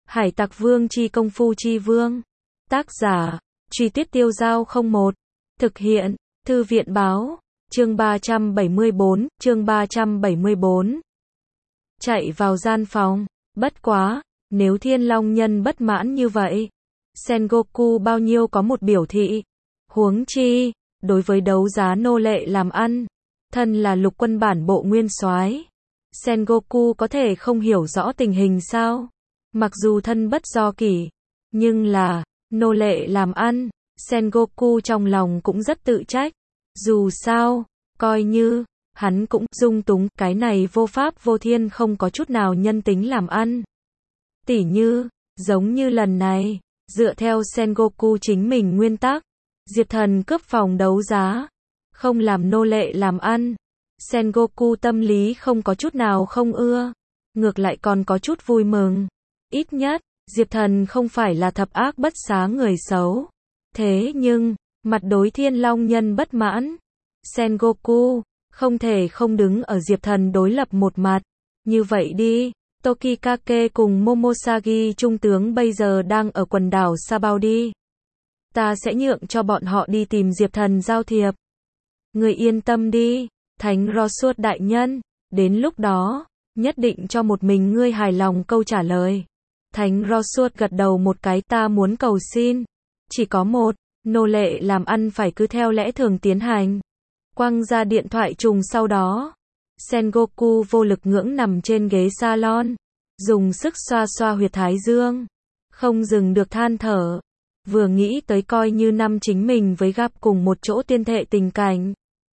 Hải Tặc Vương chi công phu chi vương. Tác giả, Truy Tuyết Tiêu Dao 01. Thực hiện, Thư viện báo, chương 374. Chạy vào gian phòng. Bất quá, nếu Thiên Long Nhân bất mãn như vậy, Sengoku bao nhiêu có một biểu thị. Huống chi, đối với đấu giá nô lệ làm ăn, thân là lục quân bản bộ nguyên soái, Sengoku có thể không hiểu rõ tình hình sao? Mặc dù thân bất do kỷ, nhưng là nô lệ làm ăn, Sengoku trong lòng cũng rất tự trách. Dù sao, coi như hắn cũng dung túng, cái này vô pháp vô thiên không có chút nào nhân tính làm ăn. Tỉ như, giống như lần này, dựa theo Sengoku chính mình nguyên tắc, Diệp Thần cướp phòng đấu giá, không làm nô lệ làm ăn. Sengoku tâm lý không có chút nào không ưa, ngược lại còn có chút vui mừng. Ít nhất, Diệp Thần không phải là thập ác bất xá người xấu. Thế nhưng, mặt đối Thiên Long Nhân bất mãn, Sengoku không thể không đứng ở Diệp Thần đối lập một mặt. Như vậy đi, Tokikake cùng Momosagi trung tướng bây giờ đang ở quần đảo Sabaudi. Ta sẽ nhượng cho bọn họ đi tìm Diệp Thần giao thiệp. Người yên tâm đi, Thánh Rosuốt đại nhân, đến lúc đó, nhất định cho một mình ngươi hài lòng câu trả lời. Thánh Rosuốt gật đầu một cái, ta muốn cầu xin. Chỉ có một, nô lệ làm ăn phải cứ theo lẽ thường tiến hành. Quăng ra điện thoại trùng sau đó, Sengoku vô lực ngưỡng nằm trên ghế salon, dùng sức xoa xoa huyệt thái dương, không dừng được than thở. Vừa nghĩ tới coi như năm chính mình với gặp cùng một chỗ tiên thệ tình cảnh,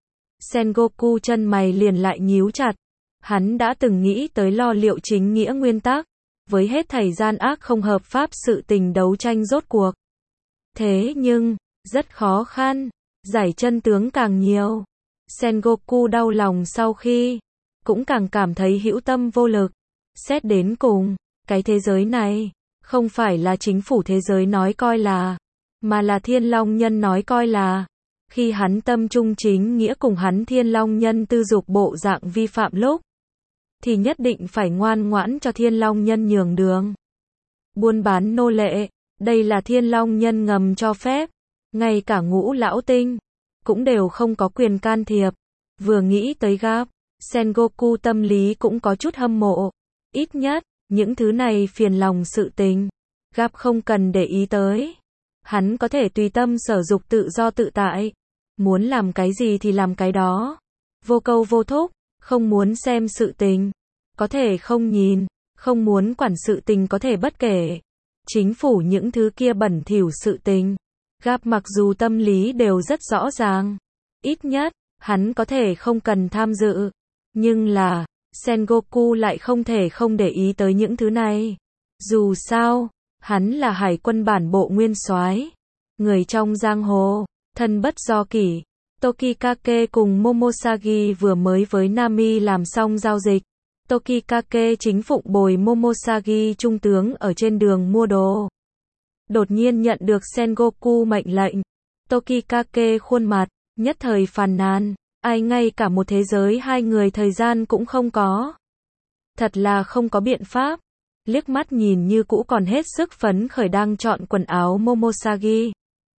Sengoku chân mày liền lại nhíu chặt. Hắn đã từng nghĩ tới lo liệu chính nghĩa nguyên tắc, với hết thảy gian ác không hợp pháp sự tình đấu tranh rốt cuộc. Thế nhưng, rất khó khăn, giải chân tướng càng nhiều. Sengoku đau lòng sau khi, cũng càng cảm thấy hữu tâm vô lực. Xét đến cùng, cái thế giới này, không phải là chính phủ thế giới nói coi là, mà là Thiên Long Nhân nói coi là. Khi hắn tâm trung chính nghĩa cùng hắn Thiên Long Nhân tư dục bộ dạng vi phạm lúc, thì nhất định phải ngoan ngoãn cho Thiên Long Nhân nhường đường. Buôn bán nô lệ, đây là Thiên Long Nhân ngầm cho phép, ngay cả Ngũ Lão Tinh cũng đều không có quyền can thiệp. Vừa nghĩ tới Gap, Sengoku tâm lý cũng có chút hâm mộ. Ít nhất, những thứ này phiền lòng sự tình, Gap không cần để ý tới. Hắn có thể tùy tâm sở dục tự do tự tại. Muốn làm cái gì thì làm cái đó. Vô câu vô thúc, không muốn xem sự tình, có thể không nhìn, không muốn quản sự tình có thể bất kể. Chính phủ những thứ kia bẩn thỉu sự tình, Gap mặc dù tâm lý đều rất rõ ràng. Ít nhất, hắn có thể không cần tham dự. Nhưng là, Sengoku lại không thể không để ý tới những thứ này. Dù sao, hắn là hải quân bản bộ nguyên soái, người trong giang hồ, thân bất do kỷ. Tokikake cùng Momosagi vừa mới với Nami làm xong giao dịch. Tokikake chính phụng bồi Momosagi trung tướng ở trên đường mua đồ. Đột nhiên nhận được Sengoku mệnh lệnh. Tokikake khuôn mặt, nhất thời phàn nàn. Ai ngay cả một thế giới hai người thời gian cũng không có. Thật là không có biện pháp. Liếc mắt nhìn như cũ còn hết sức phấn khởi đang chọn quần áo Momosagi.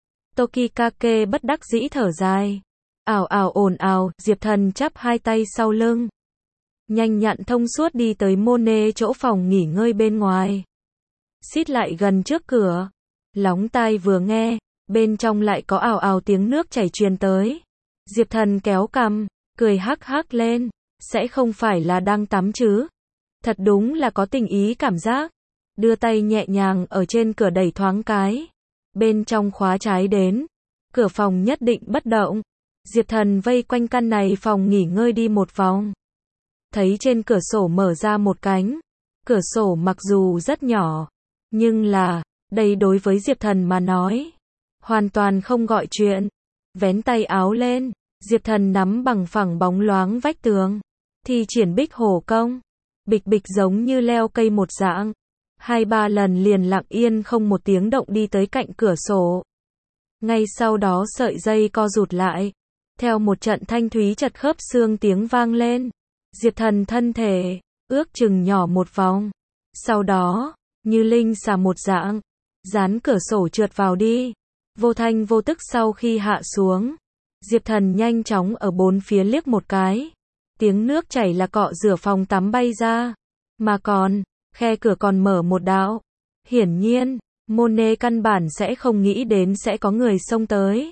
Tokikake bất đắc dĩ thở dài. Ào ào ồn ào, Diệp Thần chắp hai tay sau lưng, nhanh nhặn thông suốt đi tới Mone chỗ phòng nghỉ ngơi bên ngoài. Xít lại gần trước cửa, lóng tai vừa nghe, bên trong lại có ào ào tiếng nước chảy truyền tới. Diệp Thần kéo cằm, cười hắc hắc lên, sẽ không phải là đang tắm chứ? Thật đúng là có tình ý cảm giác. Đưa tay nhẹ nhàng ở trên cửa đẩy thoáng cái. Bên trong khóa trái đến, cửa phòng nhất định bất động. Diệp Thần vây quanh căn này phòng nghỉ ngơi đi một vòng. Thấy trên cửa sổ mở ra một cánh. Cửa sổ mặc dù rất nhỏ, nhưng là, đây đối với Diệp Thần mà nói, hoàn toàn không gọi chuyện. Vén tay áo lên, Diệp Thần nắm bằng phẳng bóng loáng vách tường, thi triển bích hổ công. Bịch bịch giống như leo cây một dạng. 2-3 lần liền lặng yên không một tiếng động đi tới cạnh cửa sổ. Ngay sau đó sợi dây co rụt lại. Theo một trận thanh thúy chật khớp xương tiếng vang lên. Diệp Thần thân thể ước chừng nhỏ một vòng. Sau đó, như linh xà một dạng, dán cửa sổ trượt vào đi. Vô thanh vô tức sau khi hạ xuống, Diệp Thần nhanh chóng ở bốn phía liếc một cái. Tiếng nước chảy là cọ rửa phòng tắm bay ra. Mà còn, khe cửa còn mở một đạo. Hiển nhiên, Monet căn bản sẽ không nghĩ đến sẽ có người xông tới.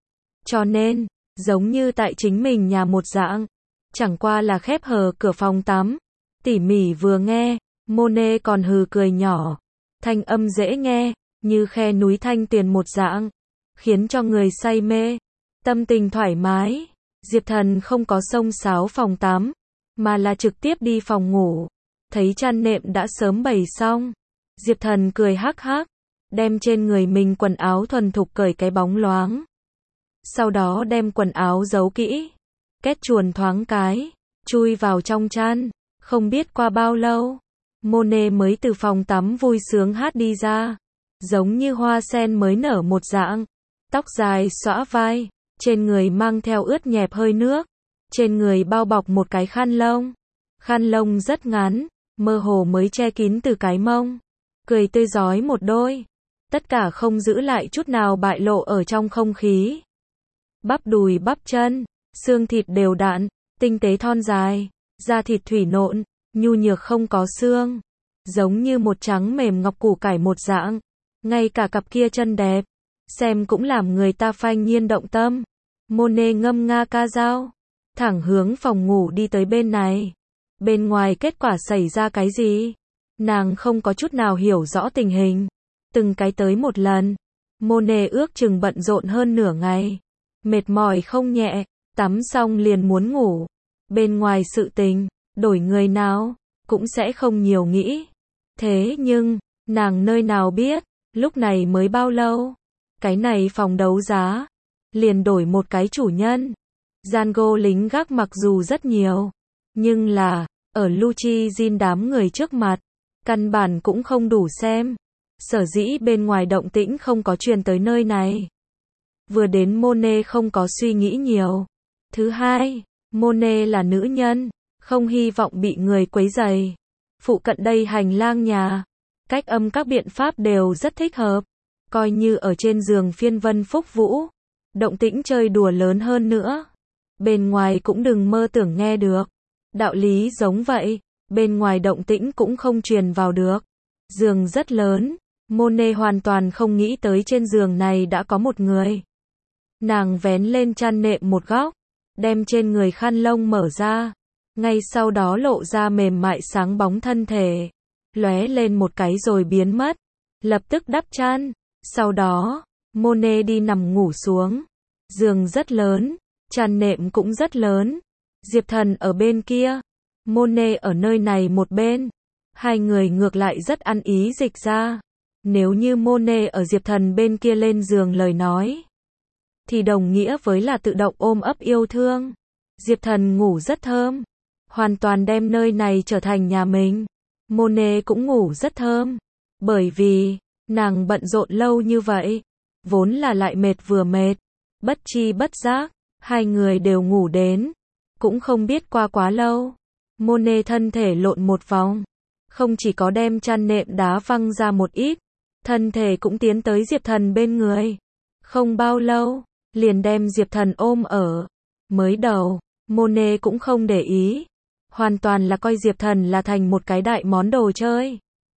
Cho nên, giống như tại chính mình nhà một dạng, chẳng qua là khép hờ cửa phòng tắm. Tỉ mỉ vừa nghe, Monet còn hừ cười nhỏ. Thanh âm dễ nghe, như khe núi thanh tuyền một dạng, khiến cho người say mê, tâm tình thoải mái. Diệp Thần không có xông xáo phòng tắm, mà là trực tiếp đi phòng ngủ. Thấy chăn nệm đã sớm bày xong, Diệp Thần cười hắc hắc, đem trên người mình quần áo thuần thục cởi cái bóng loáng. Sau đó đem quần áo giấu kỹ, két chuồn thoáng cái, chui vào trong chăn. Không biết qua bao lâu, Monet mới từ phòng tắm vui sướng hát đi ra, giống như hoa sen mới nở một dạng. Tóc dài xõa vai, trên người mang theo ướt nhẹp hơi nước, trên người bao bọc một cái khăn lông. Khăn lông rất ngắn, mơ hồ mới che kín từ cái mông. Cười tươi rói một đôi, tất cả không giữ lại chút nào bại lộ ở trong không khí. Bắp đùi bắp chân, xương thịt đều đặn, tinh tế thon dài, da thịt thủy nộn, nhu nhược không có xương, giống như một trắng mềm ngọc củ cải một dạng. Ngay cả cặp kia chân đẹp, xem cũng làm người ta phanh nhiên động tâm. Monet ngâm nga ca dao, thẳng hướng phòng ngủ đi tới bên này. Bên ngoài kết quả xảy ra cái gì? Nàng không có chút nào hiểu rõ tình hình. Từng cái tới một lần. Monet ước chừng bận rộn hơn nửa ngày. Mệt mỏi không nhẹ, tắm xong liền muốn ngủ. Bên ngoài sự tình, đổi người nào, cũng sẽ không nhiều nghĩ. Thế nhưng, nàng nơi nào biết, lúc này mới bao lâu? Cái này phòng đấu giá, liền đổi một cái chủ nhân. Django lính gác mặc dù rất nhiều, nhưng là, ở Lucci Jin đám người trước mặt, căn bản cũng không đủ xem. Sở dĩ bên ngoài động tĩnh không có truyền tới nơi này. Vừa đến Monet không có suy nghĩ nhiều. Thứ hai, Monet là nữ nhân, không hy vọng bị người quấy rầy. Phụ cận đây hành lang nhà, cách âm các biện pháp đều rất thích hợp. Coi như ở trên giường phiên vân phúc vũ, động tĩnh chơi đùa lớn hơn nữa, bên ngoài cũng đừng mơ tưởng nghe được. Đạo lý giống vậy, bên ngoài động tĩnh cũng không truyền vào được. Giường rất lớn, Monet hoàn toàn không nghĩ tới trên giường này đã có một người. Nàng vén lên chăn nệm một góc, đem trên người khăn lông mở ra, ngay sau đó lộ ra mềm mại sáng bóng thân thể, lóe lên một cái rồi biến mất, lập tức đắp chăn. Sau đó, Monet đi nằm ngủ xuống. Giường rất lớn, chăn nệm cũng rất lớn. Diệp Thần ở bên kia, Monet ở nơi này một bên. Hai người ngược lại rất ăn ý dịch ra. Nếu như Monet ở Diệp Thần bên kia lên giường lời nói, thì đồng nghĩa với là tự động ôm ấp yêu thương. Diệp Thần ngủ rất thơm, hoàn toàn đem nơi này trở thành nhà mình. Monet cũng ngủ rất thơm, bởi vì nàng bận rộn lâu như vậy, vốn là lại mệt vừa mệt, bất chi bất giác, hai người đều ngủ đến, cũng không biết qua quá lâu. Monet thân thể lộn một vòng, không chỉ có đem chăn nệm đá văng ra một ít, thân thể cũng tiến tới Diệp Thần bên người. Không bao lâu, liền đem Diệp Thần ôm ở. Mới đầu, Monet cũng không để ý, hoàn toàn là coi Diệp Thần là thành một cái đại món đồ chơi.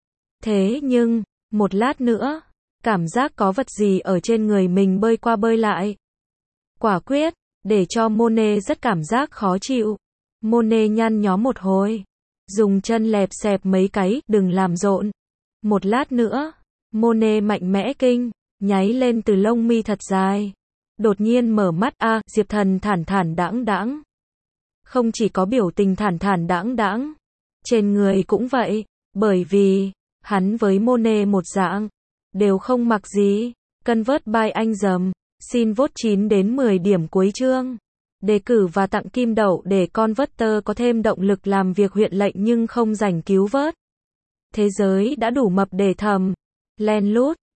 Thế nhưng, một lát nữa, cảm giác có vật gì ở trên người mình bơi qua bơi lại. Quả quyết, để cho Monet rất cảm giác khó chịu. Monet nhăn nhó một hồi, dùng chân lẹp xẹp mấy cái, đừng làm rộn. Một lát nữa, Monet mạnh mẽ kinh, nháy lên từ lông mi thật dài. Đột nhiên mở mắt Diệp Thần thản thản đãng đãng. Không chỉ có biểu tình thản thản đãng đãng, trên người cũng vậy, bởi vì hắn với Monet một dạng, đều không mặc gì. Convert by anh dầm, xin vote 9 đến 10 điểm cuối chương. Đề cử và tặng kim đậu để Converter có thêm động lực làm việc huyện lệnh nhưng không rảnh cứu vớt. Thế giới đã đủ mập để thầm. Len lút.